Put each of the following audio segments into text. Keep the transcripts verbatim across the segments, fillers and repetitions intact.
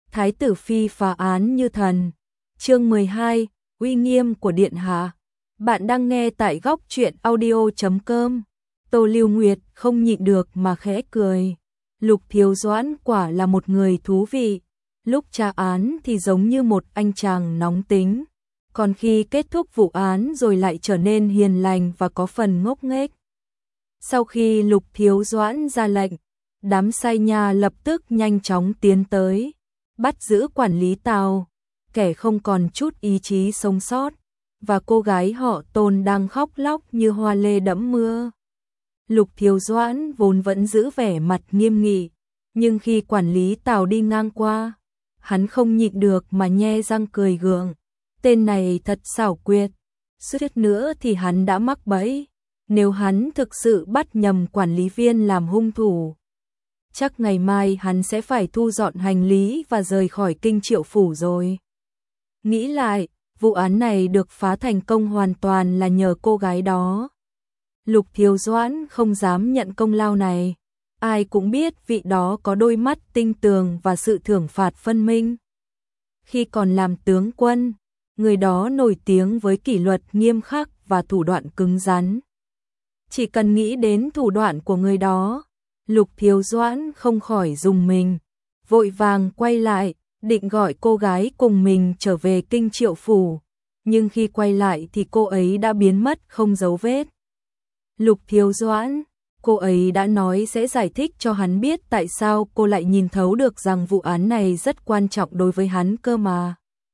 Thái tử phi phá án như thần. Chương mười hai, uy nghiêm của điện hạ. Bạn đang nghe tại góc truyện audio chấm com. Tô Lưu Nguyệt không nhịn được mà khẽ cười. Lục Thiếu Doãn quả là một người thú vị. Lúc tra án thì giống như một anh chàng nóng tính, còn khi kết thúc vụ án rồi lại trở nên hiền lành và có phần ngốc nghếch. Sau khi Lục Thiếu Doãn ra lệnh, đám sai nha lập tức nhanh chóng tiến tới, bắt giữ quản lý Tào, kẻ không còn chút ý chí sống sót, và cô gái họ Tôn đang khóc lóc như hoa lê đẫm mưa. Lục Thiếu Doãn vốn vẫn giữ vẻ mặt nghiêm nghị, nhưng khi quản lý Tào đi ngang qua, hắn không nhịn được mà nhe răng cười gượng. Tên này thật xảo quyệt, suýt nữa thì hắn đã mắc bẫy. Nếu hắn thực sự bắt nhầm quản lý viên làm hung thủ, chắc ngày mai hắn sẽ phải thu dọn hành lý và rời khỏi Kinh Triệu Phủ rồi. Nghĩ lại, vụ án này được phá thành công hoàn toàn là nhờ cô gái đó. Lục Thiếu Doãn không dám nhận công lao này. Ai cũng biết vị đó có đôi mắt tinh tường và sự thưởng phạt phân minh. Khi còn làm tướng quân, người đó nổi tiếng với kỷ luật nghiêm khắc và thủ đoạn cứng rắn. Chỉ cần nghĩ đến thủ đoạn của người đó, Lục Thiếu Doãn không khỏi rùng mình, vội vàng quay lại, định gọi cô gái cùng mình trở về Kinh Triệu Phủ, nhưng khi quay lại thì cô ấy đã biến mất không dấu vết. Lục Thiếu Doãn, cô ấy đã nói sẽ giải thích cho hắn biết tại sao cô lại nhìn thấu được rằng vụ án này rất quan trọng đối với hắn cơ mà.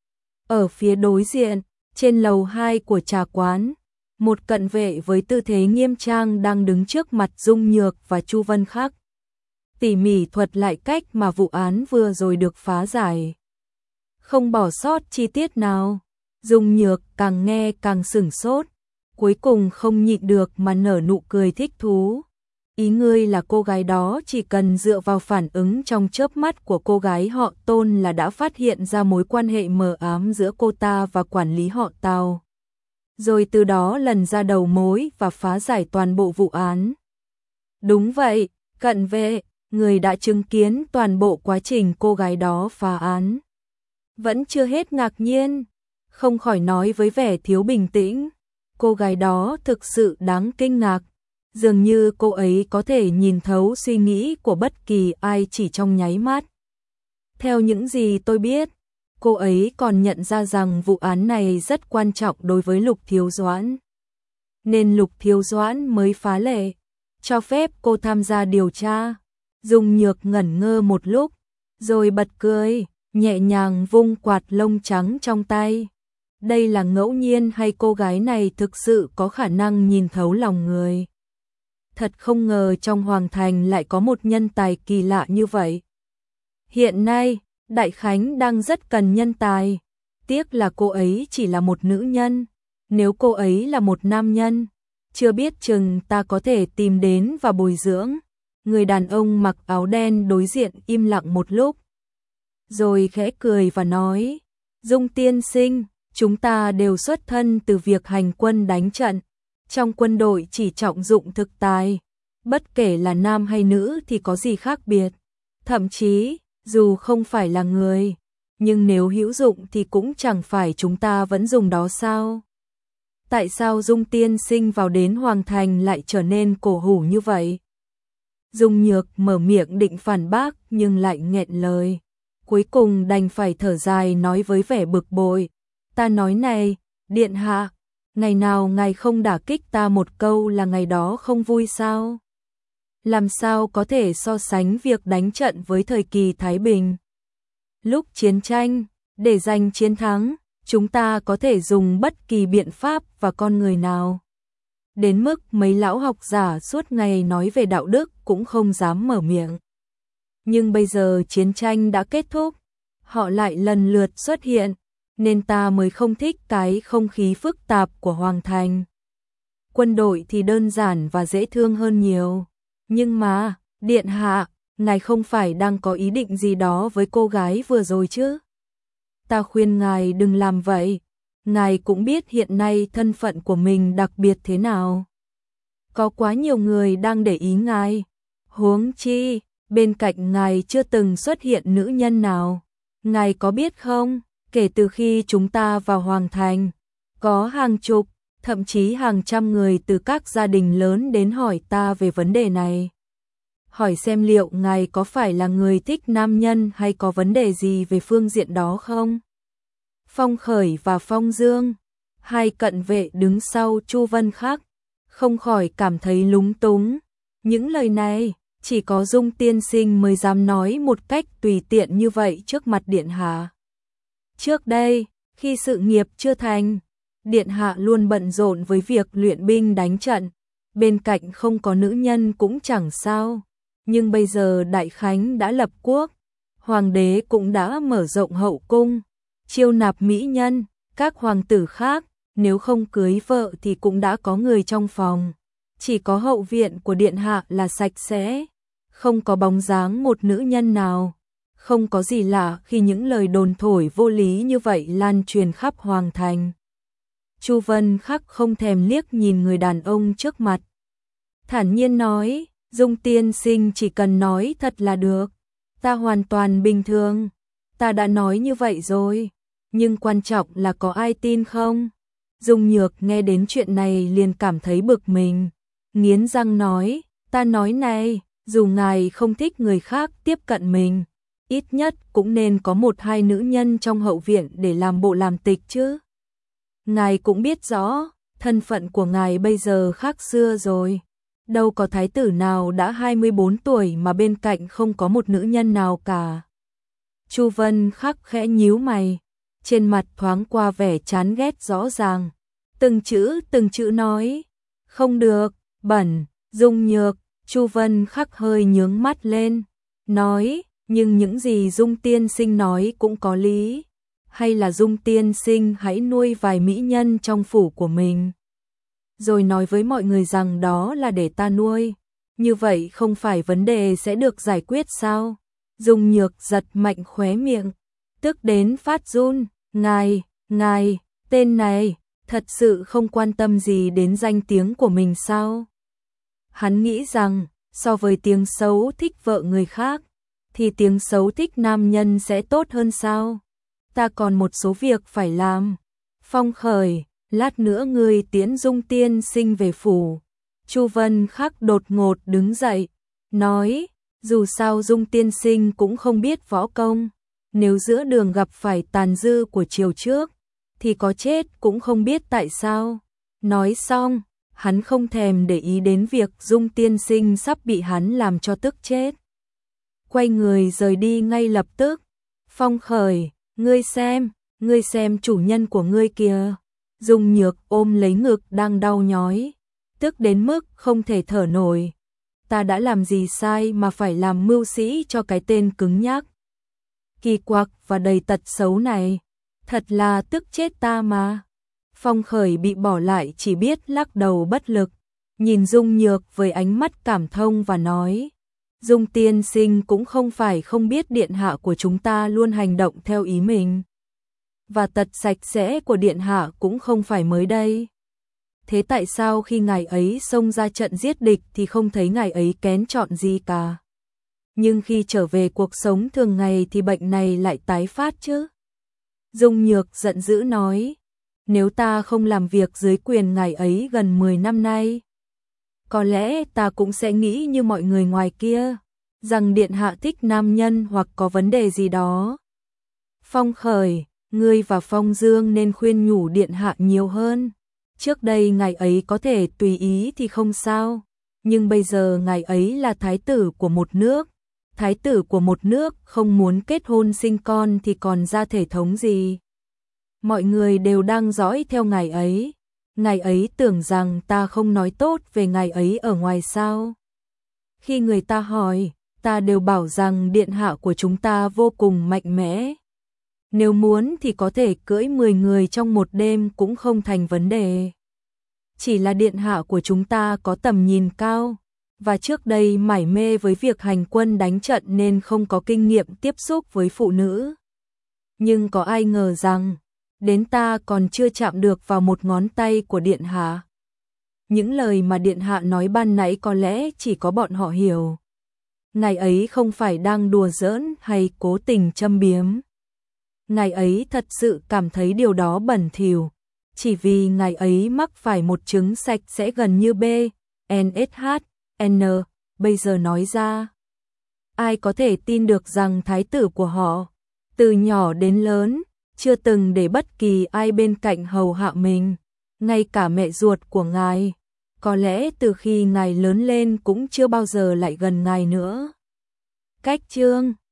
Ở phía đối diện, trên lầu hai của trà quán, một cận vệ với tư thế nghiêm trang đang đứng trước mặt Dung Nhược và Chu Vân Khắc, tỉ mỉ thuật lại cách mà vụ án vừa rồi được phá giải, không bỏ sót chi tiết nào. Dung Nhược càng nghe càng sửng sốt, cuối cùng không nhịn được mà nở nụ cười thích thú. Ý ngươi là cô gái đó chỉ cần dựa vào phản ứng trong chớp mắt của cô gái họ Tôn là đã phát hiện ra mối quan hệ mờ ám giữa cô ta và quản lý họ Tào, rồi từ đó lần ra đầu mối và phá giải toàn bộ vụ án. Đúng vậy, cận vệ, người đã chứng kiến toàn bộ quá trình cô gái đó phá án. Vẫn chưa hết ngạc nhiên, không khỏi nói với vẻ thiếu bình tĩnh, cô gái đó thực sự đáng kinh ngạc. Dường như cô ấy có thể nhìn thấu suy nghĩ của bất kỳ ai chỉ trong nháy mắt. Theo những gì tôi biết, cô ấy còn nhận ra rằng vụ án này rất quan trọng đối với Lục Thiếu Doãn. Nên Lục Thiếu Doãn mới phá lệ, cho phép cô tham gia điều tra. Dung Nhược ngẩn ngơ một lúc, rồi bật cười, nhẹ nhàng vung quạt lông trắng trong tay. Đây là ngẫu nhiên hay cô gái này thực sự có khả năng nhìn thấu lòng người? Thật không ngờ trong Hoàng Thành lại có một nhân tài kỳ lạ như vậy. Hiện nay, Đại Khánh đang rất cần nhân tài. Tiếc là cô ấy chỉ là một nữ nhân. Nếu cô ấy là một nam nhân, chưa biết chừng ta có thể tìm đến và bồi dưỡng. Người đàn ông mặc áo đen đối diện im lặng một lúc, rồi khẽ cười và nói, Dung tiên sinh, chúng ta đều xuất thân từ việc hành quân đánh trận. Trong quân đội chỉ trọng dụng thực tài, bất kể là nam hay nữ thì có gì khác biệt. Thậm chí, dù không phải là người, nhưng nếu hữu dụng thì cũng chẳng phải chúng ta vẫn dùng đó sao? Tại sao Dung tiên sinh vào đến Hoàng Thành lại trở nên cổ hủ như vậy? Dung Nhược mở miệng định phản bác nhưng lại nghẹn lời. Cuối cùng đành phải thở dài nói với vẻ bực bội, ta nói này, điện hạ, ngày nào ngài không đả kích ta một câu là ngày đó không vui sao? Làm sao có thể so sánh việc đánh trận với thời kỳ Thái Bình? Lúc chiến tranh, để giành chiến thắng, chúng ta có thể dùng bất kỳ biện pháp và con người nào. Đến mức mấy lão học giả suốt ngày nói về đạo đức cũng không dám mở miệng. Nhưng bây giờ chiến tranh đã kết thúc, họ lại lần lượt xuất hiện, nên ta mới không thích cái không khí phức tạp của Hoàng Thành. Quân đội thì đơn giản và dễ thương hơn nhiều. Nhưng mà, điện hạ, ngài không phải đang có ý định gì đó với cô gái vừa rồi chứ? Ta khuyên ngài đừng làm vậy. Ngài cũng biết hiện nay thân phận của mình đặc biệt thế nào. Có quá nhiều người đang để ý ngài. Huống chi, bên cạnh ngài chưa từng xuất hiện nữ nhân nào. ngài có biết không, kể từ khi chúng ta vào Hoàng Thành, có hàng chục, thậm chí hàng trăm người từ các gia đình lớn đến hỏi ta về vấn đề này. Hỏi xem liệu ngài có phải là người thích nam nhân hay có vấn đề gì về phương diện đó không? Phong Khởi và Phong Dương, hai cận vệ đứng sau Chu Vân Khắc, không khỏi cảm thấy lúng túng. Những lời này, chỉ có Dung tiên sinh mới dám nói một cách tùy tiện như vậy trước mặt điện hạ. Trước đây, khi sự nghiệp chưa thành, điện hạ luôn bận rộn với việc luyện binh đánh trận, bên cạnh không có nữ nhân cũng chẳng sao. Nhưng bây giờ Đại Khánh đã lập quốc, hoàng đế cũng đã mở rộng hậu cung, chiêu nạp mỹ nhân, các hoàng tử khác, nếu không cưới vợ thì cũng đã có người trong phòng. Chỉ có hậu viện của điện hạ là sạch sẽ, không có bóng dáng một nữ nhân nào. Không có gì lạ khi những lời đồn thổi vô lý như vậy lan truyền khắp Hoàng Thành. Chu Vân Khắc không thèm liếc nhìn người đàn ông trước mặt. Thản nhiên nói, Dung tiên sinh chỉ cần nói thật là được. Ta hoàn toàn bình thường. Ta đã nói như vậy rồi. Nhưng quan trọng là có ai tin không? Dung Nhược nghe đến chuyện này liền cảm thấy bực mình. Nghiến răng nói, ta nói này, dù ngài không thích người khác tiếp cận mình, ít nhất cũng nên có một hai nữ nhân trong hậu viện để làm bộ làm tịch chứ. Ngài cũng biết rõ, thân phận của ngài bây giờ khác xưa rồi. Đâu có thái tử nào đã hai mươi bốn tuổi mà bên cạnh không có một nữ nhân nào cả. Chu Vân Khắc khẽ nhíu mày, trên mặt thoáng qua vẻ chán ghét rõ ràng. Từng chữ từng chữ nói, không được, bẩn, Dung Nhược. Chu Vân Khắc hơi nhướng mắt lên, nói, nhưng những gì Dung tiên sinh nói cũng có lý. Hay là Dung tiên sinh hãy nuôi vài mỹ nhân trong phủ của mình, rồi nói với mọi người rằng đó là để ta nuôi. Như vậy không phải vấn đề sẽ được giải quyết sao? Dung Nhược giật mạnh khóe miệng, tức đến phát run. Ngài, ngài, tên này, thật sự không quan tâm gì đến danh tiếng của mình sao? Hắn nghĩ rằng, so với tiếng xấu thích vợ người khác, thì tiếng xấu thích nam nhân sẽ tốt hơn sao? Ta còn một số việc phải làm. Phong Khởi, lát nữa ngươi tiễn Dung tiên sinh về phủ. Chu Vân Khắc đột ngột đứng dậy, nói, dù sao Dung tiên sinh cũng không biết võ công. Nếu giữa đường gặp phải tàn dư của chiều trước, thì có chết cũng không biết tại sao. Nói xong, hắn không thèm để ý đến việc Dung tiên sinh sắp bị hắn làm cho tức chết. Quay người rời đi ngay lập tức. Phong Khởi, ngươi xem, ngươi xem chủ nhân của ngươi kìa. Dung Nhược ôm lấy ngực đang đau nhói, tức đến mức không thể thở nổi. Ta đã làm gì sai mà phải làm mưu sĩ cho cái tên cứng nhắc, kỳ quặc và đầy tật xấu này? Thật là tức chết ta mà. Phong Khởi bị bỏ lại chỉ biết lắc đầu bất lực, nhìn Dung Nhược với ánh mắt cảm thông và nói, Dung tiên sinh cũng không phải không biết điện hạ của chúng ta luôn hành động theo ý mình. Và tật sạch sẽ của điện hạ cũng không phải mới đây. Thế tại sao khi ngài ấy xông ra trận giết địch thì không thấy ngài ấy kén chọn gì cả? Nhưng khi trở về cuộc sống thường ngày thì bệnh này lại tái phát chứ? Dung Nhược giận dữ nói, nếu ta không làm việc dưới quyền ngài ấy gần mười năm nay, có lẽ ta cũng sẽ nghĩ như mọi người ngoài kia, rằng điện hạ thích nam nhân hoặc có vấn đề gì đó. Phong Khởi, ngươi và Phong Dương nên khuyên nhủ điện hạ nhiều hơn. Trước đây ngài ấy có thể tùy ý thì không sao, nhưng bây giờ ngài ấy là thái tử của một nước. Thái tử của một nước không muốn kết hôn sinh con thì còn ra thể thống gì? Mọi người đều đang dõi theo ngài ấy. Ngài ấy tưởng rằng ta không nói tốt về ngài ấy ở ngoài sao? Khi người ta hỏi, ta đều bảo rằng điện hạ của chúng ta vô cùng mạnh mẽ. Nếu muốn thì có thể cưỡi mười người trong một đêm cũng không thành vấn đề. Chỉ là điện hạ của chúng ta có tầm nhìn cao, và trước đây mải mê với việc hành quân đánh trận nên không có kinh nghiệm tiếp xúc với phụ nữ. Nhưng có ai ngờ rằng, đến ta còn chưa chạm được vào một ngón tay của điện hạ. Những lời mà điện hạ nói ban nãy có lẽ chỉ có bọn họ hiểu. Ngài ấy không phải đang đùa giỡn hay cố tình châm biếm. ngài ấy thật sự cảm thấy điều đó bẩn thỉu, chỉ vì ngài ấy mắc phải một chứng sạch sẽ gần như B, N S H, N, bây giờ nói ra. Ai có thể tin được rằng thái tử của họ, từ nhỏ đến lớn, chưa từng để bất kỳ ai bên cạnh hầu hạ mình, ngay cả mẹ ruột của ngài, có lẽ từ khi ngài lớn lên cũng chưa bao giờ lại gần ngài nữa. Cách chương